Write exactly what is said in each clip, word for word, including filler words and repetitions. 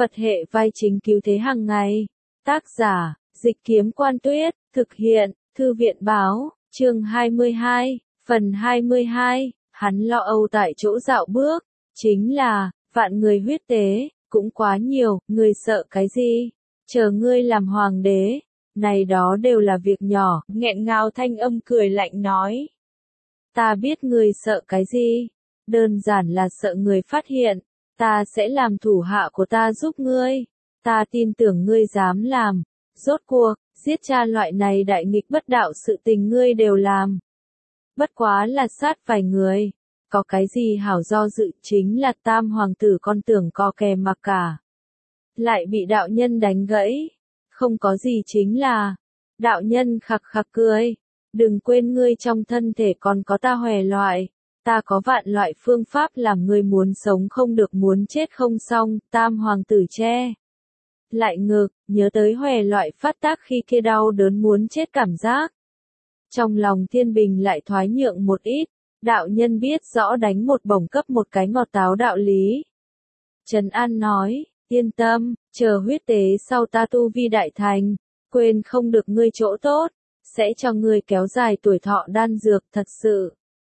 Phật hệ vai chính cứu thế hàng ngày. Tác giả, Dịch Kiếm Quan Tuyết, thực hiện, Thư viện Báo, chương hai mươi hai, phần hai mươi hai, hắn lo âu tại chỗ dạo bước, chính là, vạn người huyết tế, cũng quá nhiều, ngươi sợ cái gì? Chờ ngươi làm hoàng đế, này đó đều là việc nhỏ, nghẹn ngào thanh âm cười lạnh nói. Ta biết ngươi sợ cái gì? Đơn giản là sợ người phát hiện, ta sẽ làm thủ hạ của ta giúp ngươi, ta tin tưởng ngươi dám làm, rốt cuộc, giết cha loại này đại nghịch bất đạo sự tình ngươi đều làm. Bất quá là sát vài người, có cái gì hảo do dự chính là tam hoàng tử con tưởng co kè mặc cả. Lại bị đạo nhân đánh gãy, không có gì chính là, đạo nhân khặc khặc cười, đừng quên ngươi trong thân thể còn có ta hòe loại. Ta có vạn loại phương pháp làm ngươi muốn sống không được muốn chết không xong, tam hoàng tử che. Lại ngược, nhớ tới hòe loại phát tác khi kia đau đớn muốn chết cảm giác. Trong lòng thiên bình lại thoái nhượng một ít, đạo nhân biết rõ đánh một bổng cấp một cái ngọt táo đạo lý. Trần An nói, yên tâm, chờ huyết tế sau ta tu vi đại thành, quên không được ngươi chỗ tốt, sẽ cho ngươi kéo dài tuổi thọ đan dược thật sự.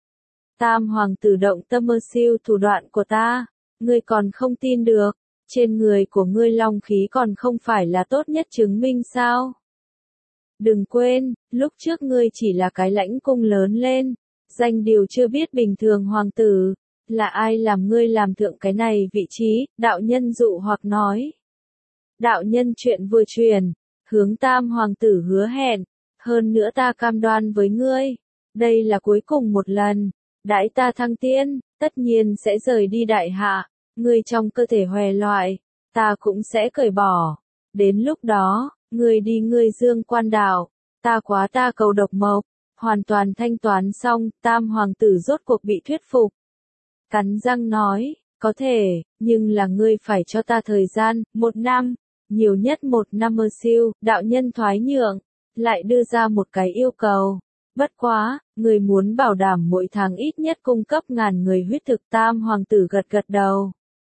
Tam hoàng tử động tâm mơ siêu thủ đoạn của ta, ngươi còn không tin được, trên người của ngươi long khí còn không phải là tốt nhất chứng minh sao? Đừng quên, lúc trước ngươi chỉ là cái lãnh cung lớn lên, danh điều chưa biết bình thường hoàng tử, là ai làm ngươi làm thượng cái này vị trí, đạo nhân dụ hoặc nói. Đạo nhân chuyện vừa truyền, hướng tam hoàng tử hứa hẹn, hơn nữa ta cam đoan với ngươi, đây là cuối cùng một lần. Đãi ta thăng tiên, tất nhiên sẽ rời đi đại hạ, ngươi trong cơ thể hòe loại, ta cũng sẽ cởi bỏ. Đến lúc đó, ngươi đi ngươi dương quan đảo, ta quá ta cầu độc mộc, hoàn toàn thanh toán xong, tam hoàng tử rốt cuộc bị thuyết phục. Cắn răng nói, có thể, nhưng là ngươi phải cho ta thời gian, một năm, nhiều nhất một năm mơ siêu, đạo nhân thoái nhượng, lại đưa ra một cái yêu cầu. Bất quá, người muốn bảo đảm mỗi tháng ít nhất cung cấp ngàn người huyết thực tam hoàng tử gật gật đầu.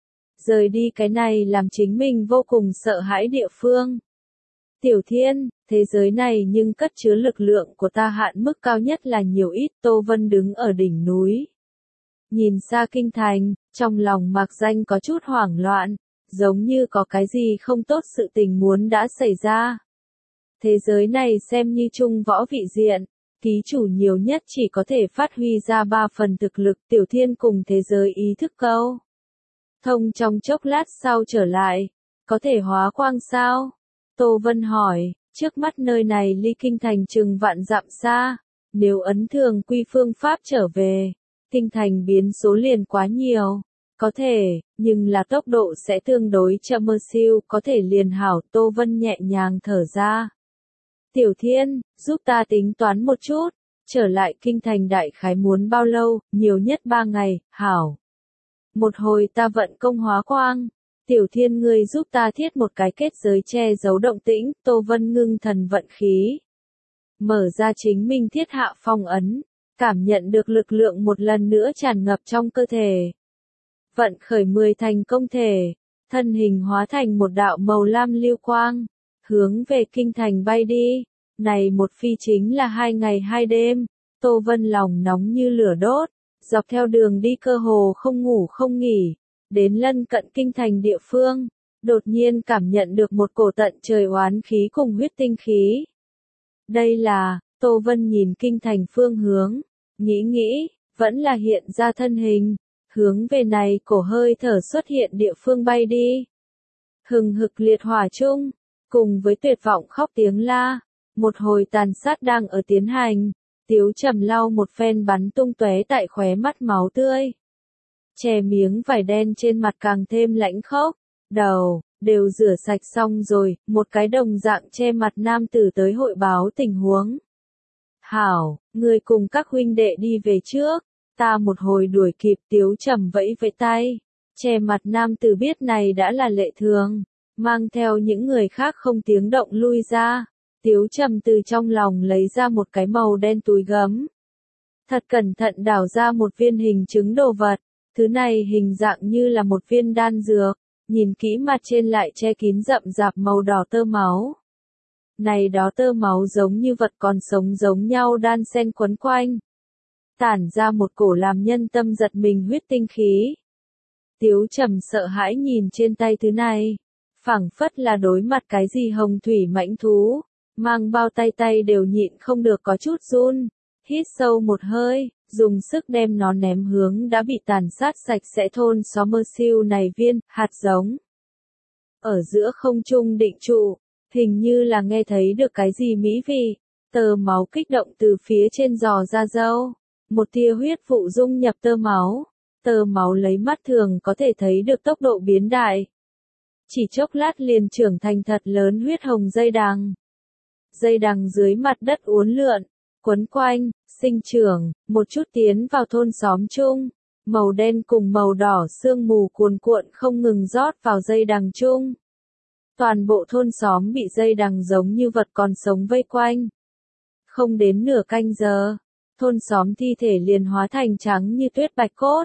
Rời đi cái này làm chính mình vô cùng sợ hãi địa phương. Tiểu Thiên, thế giới này nhưng cất chứa lực lượng của ta hạn mức cao nhất là nhiều ít. Tô Vân đứng ở đỉnh núi. Nhìn xa kinh thành, trong lòng Mạc Danh có chút hoảng loạn, giống như có cái gì không tốt sự tình muốn đã xảy ra. Thế giới này xem như trung võ vị diện. Ký chủ nhiều nhất chỉ có thể phát huy ra ba phần thực lực Tiểu Thiên cùng thế giới ý thức câu. Thông trong chốc lát sau trở lại, có thể hóa quang sao? Tô Vân hỏi, trước mắt nơi này ly kinh thành chừng vạn dặm xa, nếu ấn thường quy phương pháp trở về, kinh thành biến số liền quá nhiều. Có thể, nhưng là tốc độ sẽ tương đối chậm mơ siêu, có thể liền hảo. Tô Vân nhẹ nhàng thở ra. Tiểu Thiên, giúp ta tính toán một chút, trở lại kinh thành đại khái muốn bao lâu, nhiều nhất ba ngày, hảo. Một hồi ta vận công hóa quang, Tiểu Thiên ngươi giúp ta thiết một cái kết giới che giấu động tĩnh, Tô Vân ngưng thần vận khí. Mở ra chính mình thiết hạ phong ấn, cảm nhận được lực lượng một lần nữa tràn ngập trong cơ thể. Vận khởi mười thành công thể, thân hình hóa thành một đạo màu lam lưu quang. Hướng về kinh thành bay đi, này một phi chính là hai ngày hai đêm, Tô Vân lòng nóng như lửa đốt, dọc theo đường đi cơ hồ không ngủ không nghỉ, đến lân cận kinh thành địa phương, đột nhiên cảm nhận được một cổ tận trời oán khí cùng huyết tinh khí. Đây là, Tô Vân nhìn kinh thành phương hướng, nghĩ nghĩ, vẫn là hiện ra thân hình, hướng về này cổ hơi thở xuất hiện địa phương bay đi. Hừng hực liệt hỏa chung. Cùng với tuyệt vọng khóc tiếng la, một hồi tàn sát đang ở tiến hành, Tiếu Trầm lau một phen bắn tung tóe tại khóe mắt máu tươi. Che miếng vải đen trên mặt càng thêm lãnh khốc, đầu, đều rửa sạch xong rồi, một cái đồng dạng che mặt nam tử tới hội báo tình huống. Hảo, người cùng các huynh đệ đi về trước, ta một hồi đuổi kịp. Tiếu Trầm vẫy vẫy tay, che mặt nam tử biết này đã là lệ thường. Mang theo những người khác không tiếng động lui ra, Tiếu Trầm từ trong lòng lấy ra một cái màu đen túi gấm. Thật cẩn thận đảo ra một viên hình trứng đồ vật, thứ này hình dạng như là một viên đan dược, nhìn kỹ mặt trên lại che kín rậm rạp màu đỏ tơ máu. Này đó tơ máu giống như vật còn sống giống nhau đan xen quấn quanh, tản ra một cổ làm nhân tâm giật mình huyết tinh khí. Tiếu Trầm sợ hãi nhìn trên tay thứ này, phảng phất là đối mặt cái gì hồng thủy mãnh thú, mang bao tay tay đều nhịn không được có chút run, hít sâu một hơi, dùng sức đem nó ném hướng đã bị tàn sát sạch sẽ thôn xóm mơ siêu này viên, hạt giống. Ở giữa không trung định trụ, hình như là nghe thấy được cái gì mỹ vị, tơ máu kích động từ phía trên giò ra dâu, một tia huyết vụ dung nhập tơ máu, tơ máu lấy mắt thường có thể thấy được tốc độ biến đại. Chỉ chốc lát liền trưởng thành thật lớn huyết hồng dây đằng. Dây đằng dưới mặt đất uốn lượn, quấn quanh, sinh trưởng, một chút tiến vào thôn xóm chung, màu đen cùng màu đỏ sương mù cuồn cuộn không ngừng rót vào dây đằng chung. Toàn bộ thôn xóm bị dây đằng giống như vật còn sống vây quanh. Không đến nửa canh giờ, thôn xóm thi thể liền hóa thành trắng như tuyết bạch cốt.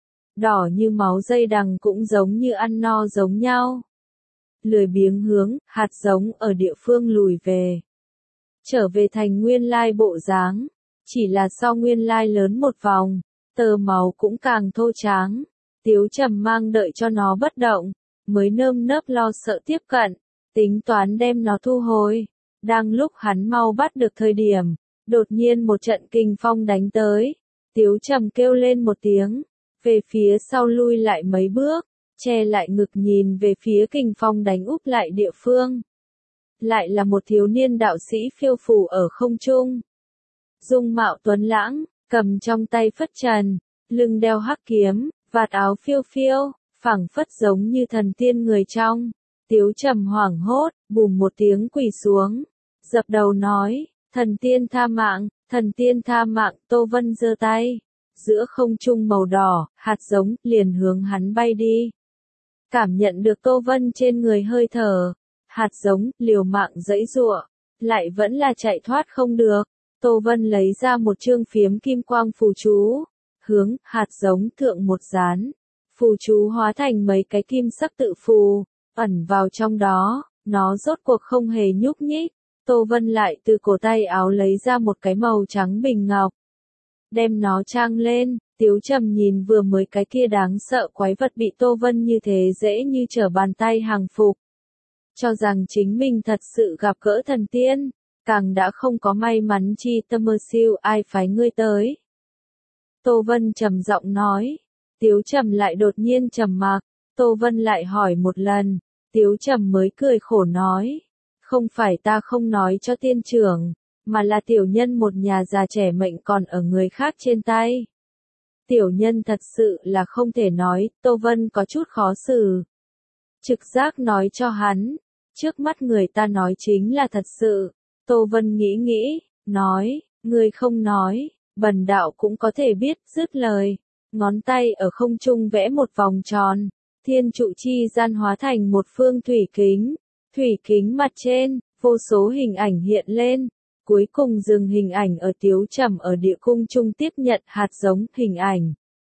Đỏ như máu dây đằng cũng giống như ăn no giống nhau. Lười biếng hướng, hạt giống ở địa phương lùi về. Trở về thành nguyên lai bộ dáng, chỉ là sau nguyên lai lớn một vòng, tơ máu cũng càng thô tráng. Tiếu Trầm mang đợi cho nó bất động, mới nơm nớp lo sợ tiếp cận, tính toán đem nó thu hồi. Đang lúc hắn mau bắt được thời điểm, đột nhiên một trận kình phong đánh tới. Tiếu Trầm kêu lên một tiếng, về phía sau lui lại mấy bước, che lại ngực nhìn về phía kình phong đánh úp lại địa phương. Lại là một thiếu niên đạo sĩ phiêu phù ở không trung. Dung mạo tuấn lãng, cầm trong tay phất trần, lưng đeo hắc kiếm, vạt áo phiêu phiêu, phảng phất giống như thần tiên người trong. Tiếu Trầm hoảng hốt, bùm một tiếng quỳ xuống, dập đầu nói, thần tiên tha mạng, thần tiên tha mạng. Tô Vân giơ tay, giữa không trung màu đỏ, hạt giống, liền hướng hắn bay đi. Cảm nhận được Tô Vân trên người hơi thở, hạt giống, liều mạng giãy giụa, lại vẫn là chạy thoát không được. Tô Vân lấy ra một chương phiếm kim quang phù chú, hướng hạt giống thượng một dán. Phù chú hóa thành mấy cái kim sắc tự phù, ẩn vào trong đó, nó rốt cuộc không hề nhúc nhích. Tô Vân lại từ cổ tay áo lấy ra một cái màu trắng bình ngọc, đem nó trang lên. Tiếu Trầm nhìn vừa mới cái kia đáng sợ quái vật bị Tô Vân như thế dễ như trở bàn tay hàng phục, cho rằng chính mình thật sự gặp gỡ thần tiên, càng đã không có may mắn chi tâm mơ siêu ai phái ngươi tới. Tô Vân trầm giọng nói. Tiếu Trầm lại đột nhiên trầm mặc. Tô Vân lại hỏi một lần, Tiếu Trầm mới cười khổ nói, không phải ta không nói cho tiên trưởng, mà là tiểu nhân một nhà già trẻ mệnh còn ở người khác trên tay. Tiểu nhân thật sự là không thể nói. Tô Vân có chút khó xử, trực giác nói cho hắn, trước mắt người ta nói chính là thật sự. Tô Vân nghĩ nghĩ, nói, ngươi không nói, bần đạo cũng có thể biết. Dứt lời, ngón tay ở không trung vẽ một vòng tròn, thiên trụ chi gian hóa thành một phương thủy kính. Thủy kính mặt trên, vô số hình ảnh hiện lên, cuối cùng dừng hình ảnh ở Tiếu Trầm ở địa cung trung tiếp nhận hạt giống hình ảnh,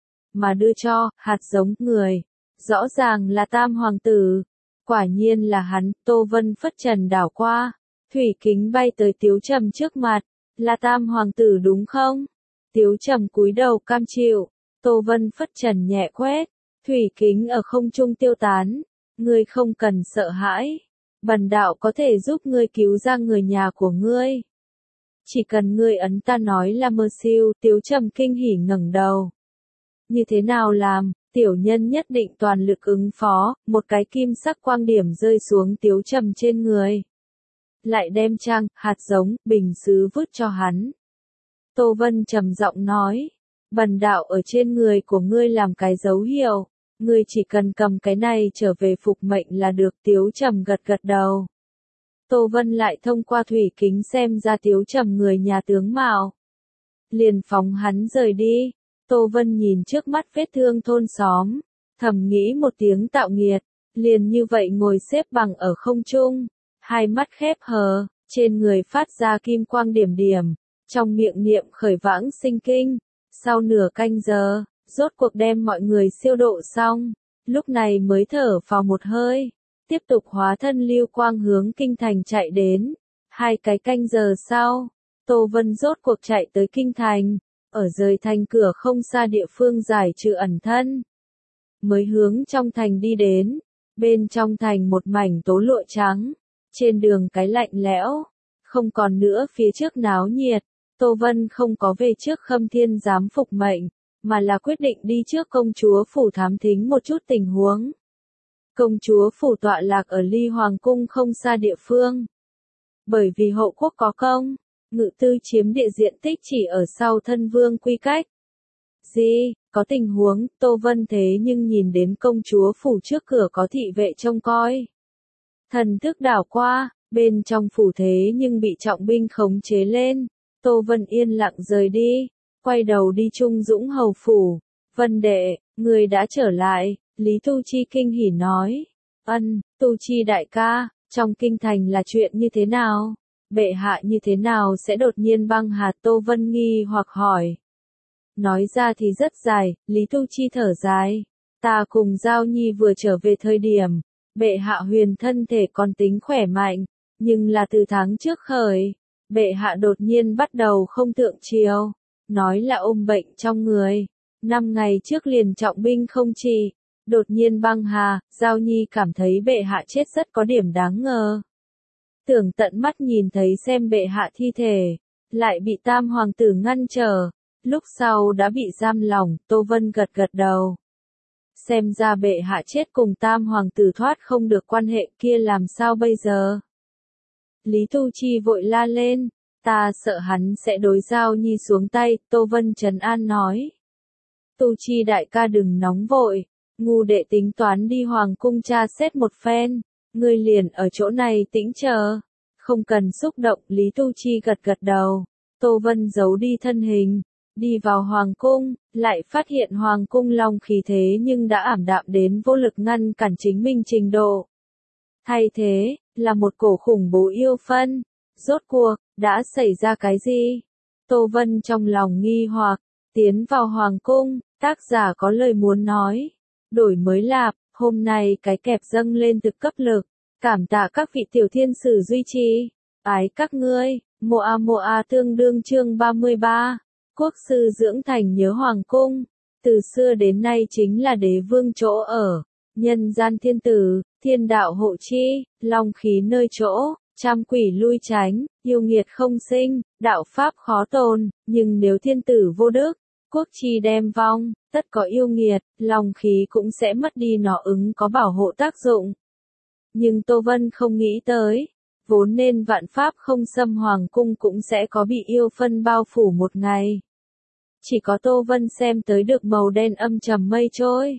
mà đưa cho hạt giống người. Rõ ràng là Tam Hoàng tử, quả nhiên là hắn. Tô Vân phất trần đảo qua, thủy kính bay tới Tiếu Trầm trước mặt, là Tam Hoàng tử đúng không? Tiếu Trầm cúi đầu cam chịu. Tô Vân phất trần nhẹ quét, thủy kính ở không trung tiêu tán. Ngươi không cần sợ hãi, bần đạo có thể giúp ngươi cứu ra người nhà của ngươi. Chỉ cần ngươi ấn ta nói là mơ siêu. Tiếu Trầm kinh hỉ ngẩng đầu. Như thế nào làm? Tiểu nhân nhất định toàn lực ứng phó. Một cái kim sắc quang điểm rơi xuống Tiếu Trầm trên người, lại đem trang, hạt giống, bình sứ vứt cho hắn. Tô Vân trầm giọng nói, bần đạo ở trên người của ngươi làm cái dấu hiệu, ngươi chỉ cần cầm cái này trở về phục mệnh là được. Tiếu Trầm gật gật đầu. Tô Vân lại thông qua thủy kính xem ra Tiếu Trầm người nhà tướng mạo, liền phóng hắn rời đi. Tô Vân nhìn trước mắt vết thương thôn xóm, thầm nghĩ một tiếng tạo nghiệt, liền như vậy ngồi xếp bằng ở không trung, hai mắt khép hờ, trên người phát ra kim quang điểm điểm, trong miệng niệm khởi vãng sinh kinh. Sau nửa canh giờ, rốt cuộc đem mọi người siêu độ xong. lúc này mới thở vào một hơi, tiếp tục hóa thân lưu quang hướng kinh thành chạy đến. Hai cái canh giờ sau, Tô Vân rốt cuộc chạy tới kinh thành, ở rời thành cửa không xa địa phương giải trừ ẩn thân. Mới hướng trong thành đi đến, bên trong thành một mảnh tố lụa trắng, trên đường cái lạnh lẽo, không còn nữa phía trước náo nhiệt. Tô Vân không có về trước Khâm Thiên giám phục mệnh, mà là quyết định đi trước công chúa phủ thám thính một chút tình huống. Công chúa phủ tọa lạc ở ly hoàng cung không xa địa phương. Bởi vì hộ quốc có công, ngự tư chiếm địa diện tích chỉ ở sau thân vương quy cách. Gì, có tình huống, Tô Vân thế nhưng nhìn đến công chúa phủ trước cửa có thị vệ trông coi. Thần thức đảo qua, bên trong phủ thế nhưng bị trọng binh khống chế lên. Tô Vân yên lặng rời đi, quay đầu đi Trung Dũng hầu phủ. Vân đệ, người đã trở lại, Lý Tu Chi kinh hỉ nói. Ân, Tu Chi đại ca, trong kinh thành là chuyện như thế nào? Bệ hạ như thế nào sẽ đột nhiên băng hà? Tô Vân nghi hoặc hỏi. Nói ra thì rất dài, Lý Tu Chi thở dài. Ta cùng Giao Nhi vừa trở về thời điểm, bệ hạ huyền thân thể còn tính khỏe mạnh, nhưng là từ tháng trước khởi, bệ hạ đột nhiên bắt đầu không thượng triều, nói là ôm bệnh trong người. Năm ngày trước liền trọng binh không trị, đột nhiên băng hà. Giao Nhi cảm thấy bệ hạ chết rất có điểm đáng ngờ. Tưởng tận mắt nhìn thấy xem bệ hạ thi thể, lại bị tam hoàng tử ngăn trở, lúc sau đã bị giam lỏng. Tô Vân gật gật đầu. Xem ra bệ hạ chết cùng tam hoàng tử thoát không được quan hệ, kia làm sao bây giờ? Lý Tu Chi vội la lên, ta sợ hắn sẽ đối Giao Nhi xuống tay. Tô Vân trấn an nói. Tu Chi đại ca đừng nóng vội, ngu đệ tính toán đi hoàng cung tra xét một phen, ngươi liền ở chỗ này tĩnh chờ, không cần xúc động. Lý Tu Chi gật gật đầu. Tô Vân giấu đi thân hình, đi vào hoàng cung, lại phát hiện hoàng cung long khí thế nhưng đã ảm đạm đến vô lực ngăn cản chính mình trình độ. Thay thế, là một cổ khủng bố yêu phân. Rốt cuộc, đã xảy ra cái gì? Tô Vân trong lòng nghi hoặc, tiến vào hoàng cung, tác giả có lời muốn nói. Đổi mới lạp, hôm nay cái kẹp dâng lên thực cấp lực, cảm tạ các vị tiểu thiên sử duy trì, ái các ngươi. Moa Moa tương đương chương ba mươi ba, quốc sư dưỡng thành nhớ hoàng cung, từ xưa đến nay chính là đế vương chỗ ở, nhân gian thiên tử, thiên đạo hộ chi, long khí nơi chỗ, trăm quỷ lui tránh, yêu nghiệt không sinh, đạo pháp khó tồn, nhưng nếu thiên tử vô đức, quốc chi đem vong, tất có yêu nghiệt, long khí cũng sẽ mất đi nó ứng có bảo hộ tác dụng. Nhưng Tô Vân không nghĩ tới, vốn nên vạn pháp không xâm hoàng cung cũng sẽ có bị yêu phân bao phủ một ngày. Chỉ có Tô Vân xem tới được màu đen âm trầm mây trôi.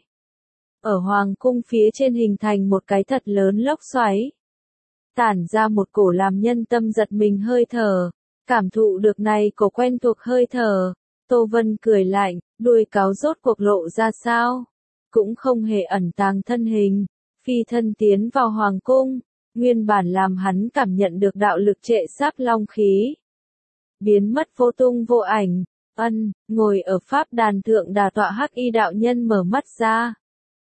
Ở hoàng cung phía trên hình thành một cái thật lớn lốc xoáy. Tản ra một cổ làm nhân tâm giật mình hơi thở. Cảm thụ được này cổ quen thuộc hơi thở. Tô Vân cười lạnh, đuôi cáo rốt cuộc lộ ra sao. Cũng không hề ẩn tàng thân hình. Phi thân tiến vào hoàng cung. Nguyên bản làm hắn cảm nhận được đạo lực trệ sáp long khí. Biến mất vô tung vô ảnh. Ân, ngồi ở pháp đàn thượng đà tọa hắc y đạo nhân mở mắt ra.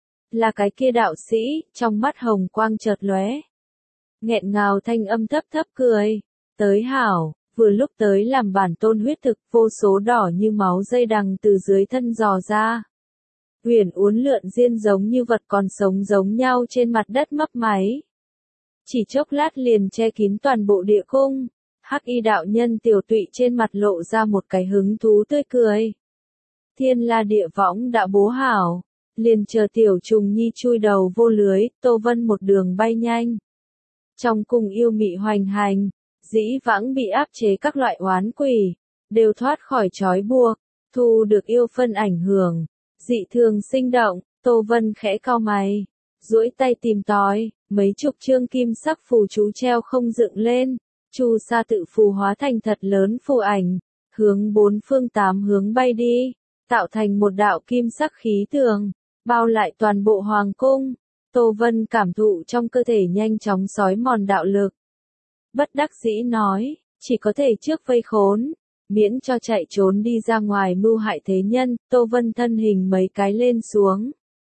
Là cái kia đạo sĩ, trong mắt hồng quang chợt lóe. Nghẹn ngào thanh âm thấp thấp cười. Tới hảo, vừa lúc tới làm bản tôn huyết thực, vô số đỏ như máu dây đằng từ dưới thân dò ra. Huyền uốn lượn diên giống như vật còn sống giống nhau trên mặt đất mấp máy. Chỉ chốc lát liền che kín toàn bộ địa cung. Hắc y đạo nhân tiểu tụy trên mặt lộ ra một cái hứng thú tươi cười. Thiên la địa võng đã bố hảo, liền chờ tiểu trùng nhi chui đầu vô lưới. Tô Vân một đường bay nhanh. Trong cung yêu mị hoành hành, dĩ vãng bị áp chế các loại oán quỷ, đều thoát khỏi trói buộc, thu được yêu phân ảnh hưởng, dị thường sinh động. Tô Vân khẽ cau mày, duỗi tay tìm tòi, mấy chục chương kim sắc phù chú treo không dựng lên. Chu sa tự phù hóa thành thật lớn phù ảnh, hướng bốn phương tám hướng bay đi, tạo thành một đạo kim sắc khí tường, bao lại toàn bộ hoàng cung. Tô Vân cảm thụ trong cơ thể nhanh chóng xói mòn đạo lực. Bất đắc dĩ nói, chỉ có thể trước vây khốn, miễn cho chạy trốn đi ra ngoài mưu hại thế nhân. Tô Vân thân hình mấy cái lên xuống.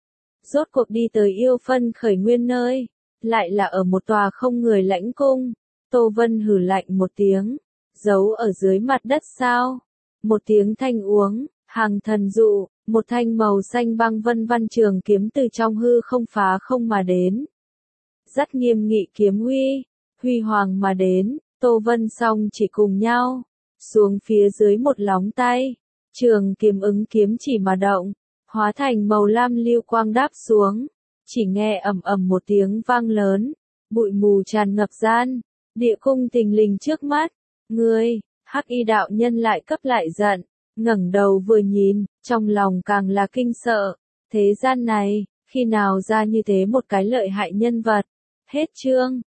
rốt cuộc đi tới yêu phân khởi nguyên nơi, lại là ở một tòa không người lãnh cung. Tô Vân hừ lạnh một tiếng, giấu ở dưới mặt đất sao? Một tiếng thanh uống, hàng thần dụ, một thanh màu xanh băng vân văn trường kiếm từ trong hư không phá không mà đến. Dắt nghiêm nghị kiếm huy, huy hoàng mà đến, Tô Vân song chỉ cùng nhau, xuống phía dưới một lóng tay, trường kiếm ứng kiếm chỉ mà động, hóa thành màu lam lưu quang đáp xuống, chỉ nghe ầm ầm một tiếng vang lớn, bụi mù tràn ngập gian, địa cung thình lình trước mắt, ngươi, Hắc Y đạo nhân lại cấp lại giận, ngẩng đầu vừa nhìn, trong lòng càng là kinh sợ, thế gian này, khi nào ra như thế một cái lợi hại nhân vật, hết chương.